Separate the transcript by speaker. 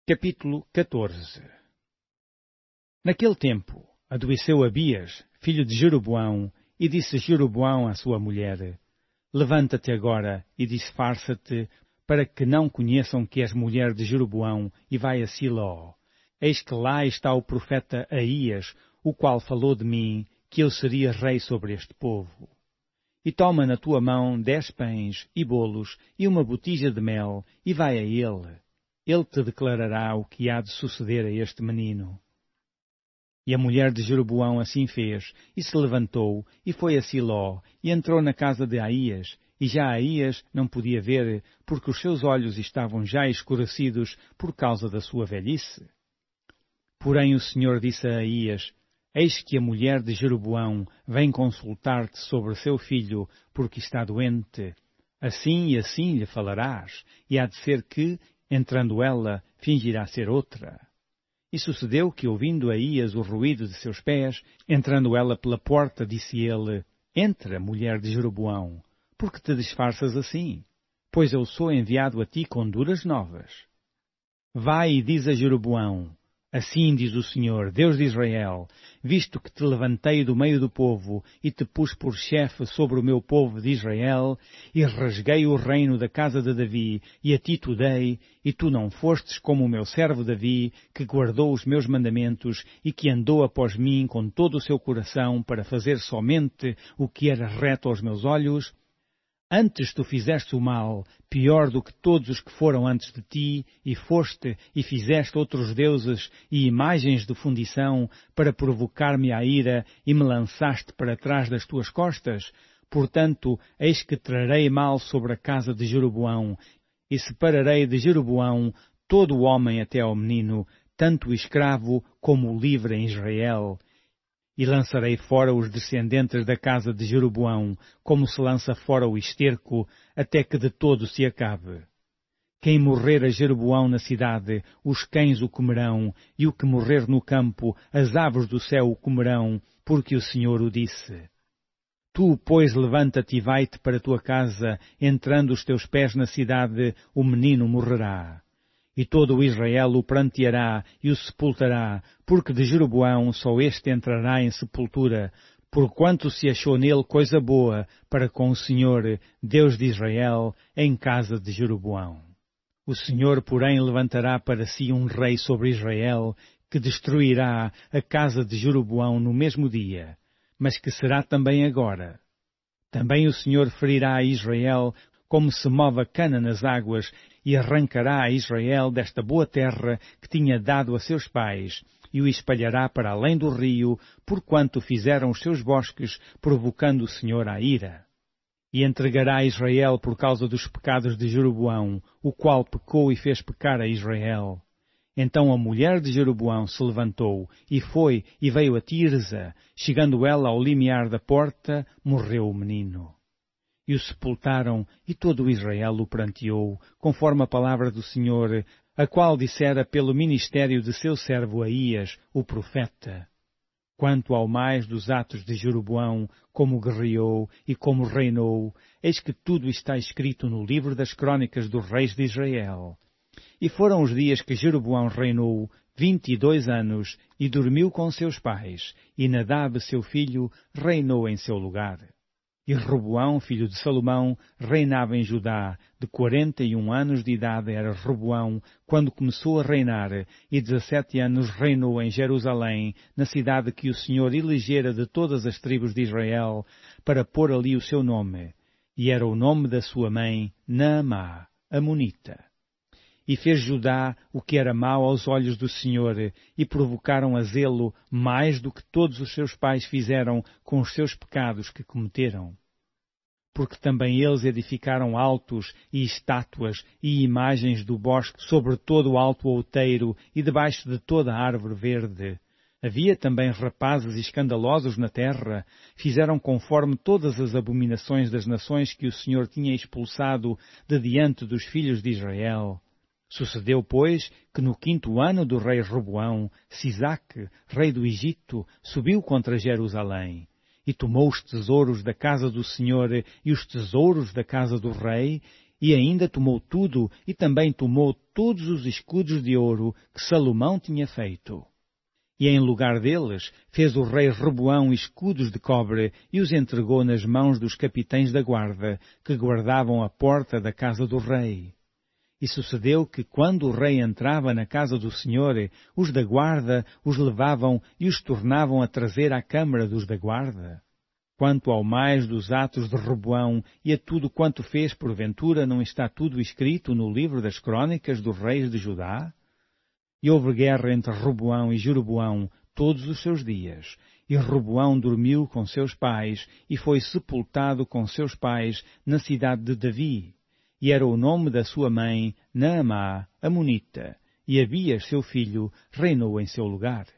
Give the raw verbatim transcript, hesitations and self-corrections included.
Speaker 1: Capítulo catorze. Naquele tempo, adoeceu Abias, filho de Jeroboão, e disse Jeroboão à sua mulher: Levanta-te agora e disfarça-te, para que não conheçam que és mulher de Jeroboão, e vai a Siló. Eis que lá está o profeta Aías, o qual falou de mim, que eu seria rei sobre este povo. E toma na tua mão dez pães e bolos e uma botija de mel, e vai a ele. Ele te declarará o que há de suceder a este menino. E a mulher de Jeroboão assim fez, e se levantou, e foi a Siló, e entrou na casa de Aías, e já Aías não podia ver, porque os seus olhos estavam já escurecidos por causa da sua velhice. Porém o Senhor disse a Aías: Eis que a mulher de Jeroboão vem consultar-te sobre seu filho, porque está doente. Assim e assim lhe falarás, e há de ser que, entrando ela, fingirá ser outra. E sucedeu que, ouvindo Aías o ruído de seus pés, entrando ela pela porta, disse ele: Entra, mulher de Jeroboão, porque te disfarças assim? Pois eu sou enviado a ti com duras novas. Vai e diz a Jeroboão: Assim diz o Senhor, Deus de Israel, visto que te levantei do meio do povo e te pus por chefe sobre o meu povo de Israel, e rasguei o reino da casa de Davi, e a ti te dei, e tu não fostes como o meu servo Davi, que guardou os meus mandamentos e que andou após mim com todo o seu coração para fazer somente o que era reto aos meus olhos. Antes tu fizeste o mal, pior do que todos os que foram antes de ti, e foste e fizeste outros deuses e imagens de fundição para provocar-me à ira, e me lançaste para trás das tuas costas. Portanto, eis que trarei mal sobre a casa de Jeroboão, e separarei de Jeroboão todo o homem até ao menino, tanto o escravo como o livre em Israel. E lançarei fora os descendentes da casa de Jeroboão, como se lança fora o esterco, até que de todo se acabe. Quem morrer a Jeroboão na cidade, os cães o comerão, e o que morrer no campo, as aves do céu o comerão, porque o Senhor o disse. Tu, pois, levanta-te e vai-te para a tua casa, entrando os teus pés na cidade, o menino morrerá. E todo o Israel o pranteará e o sepultará, porque de Jeroboão só este entrará em sepultura, porquanto se achou nele coisa boa para com o Senhor, Deus de Israel, em casa de Jeroboão. O Senhor, porém, levantará para si um rei sobre Israel, que destruirá a casa de Jeroboão no mesmo dia, mas que será também agora. Também o Senhor ferirá a Israel como se move a cana nas águas, e arrancará a Israel desta boa terra que tinha dado a seus pais, e o espalhará para além do rio, porquanto fizeram os seus bosques, provocando o Senhor à ira. E entregará a Israel por causa dos pecados de Jeroboão, o qual pecou e fez pecar a Israel. Então a mulher de Jeroboão se levantou, e foi e veio a Tirza. Chegando ela ao limiar da porta, morreu o menino. E o sepultaram, e todo o Israel o pranteou, conforme a palavra do Senhor, a qual dissera pelo ministério de seu servo Aías, o profeta. Quanto ao mais dos atos de Jeroboão, como guerreou e como reinou, eis que tudo está escrito no livro das crônicas dos reis de Israel. E foram os dias que Jeroboão reinou, vinte e dois anos, e dormiu com seus pais, e Nadab, seu filho, reinou em seu lugar. E Roboão, filho de Salomão, reinava em Judá. De quarenta e um anos de idade era Roboão, quando começou a reinar, e dezessete anos reinou em Jerusalém, na cidade que o Senhor elegera de todas as tribos de Israel, para pôr ali o seu nome. E era o nome da sua mãe, Naamá, amonita. E fez Judá o que era mau aos olhos do Senhor, e provocaram a zelo mais do que todos os seus pais fizeram com os seus pecados que cometeram. Porque também eles edificaram altos e estátuas e imagens do bosque sobre todo o alto outeiro e debaixo de toda a árvore verde. Havia também rapazes escandalosos na terra, fizeram conforme todas as abominações das nações que o Senhor tinha expulsado de diante dos filhos de Israel. Sucedeu, pois, que no quinto ano do rei Roboão, Sisaque, rei do Egito, subiu contra Jerusalém, e tomou os tesouros da casa do Senhor e os tesouros da casa do rei, E ainda tomou tudo, e também tomou todos os escudos de ouro que Salomão tinha feito. E em lugar deles, fez o rei Roboão escudos de cobre e os entregou nas mãos dos capitães da guarda, que guardavam a porta da casa do rei. E sucedeu que, quando o rei entrava na casa do Senhor, os da guarda os levavam e os tornavam a trazer à câmara dos da guarda. Quanto ao mais dos atos de Roboão e a tudo quanto fez, porventura, não está tudo escrito no livro das crônicas dos reis de Judá? E houve guerra entre Roboão e Jeroboão todos os seus dias. E Roboão dormiu com seus pais e foi sepultado com seus pais na cidade de Davi. E era o nome da sua mãe Naamá, Amonita, e Abias, seu filho, reinou em seu lugar.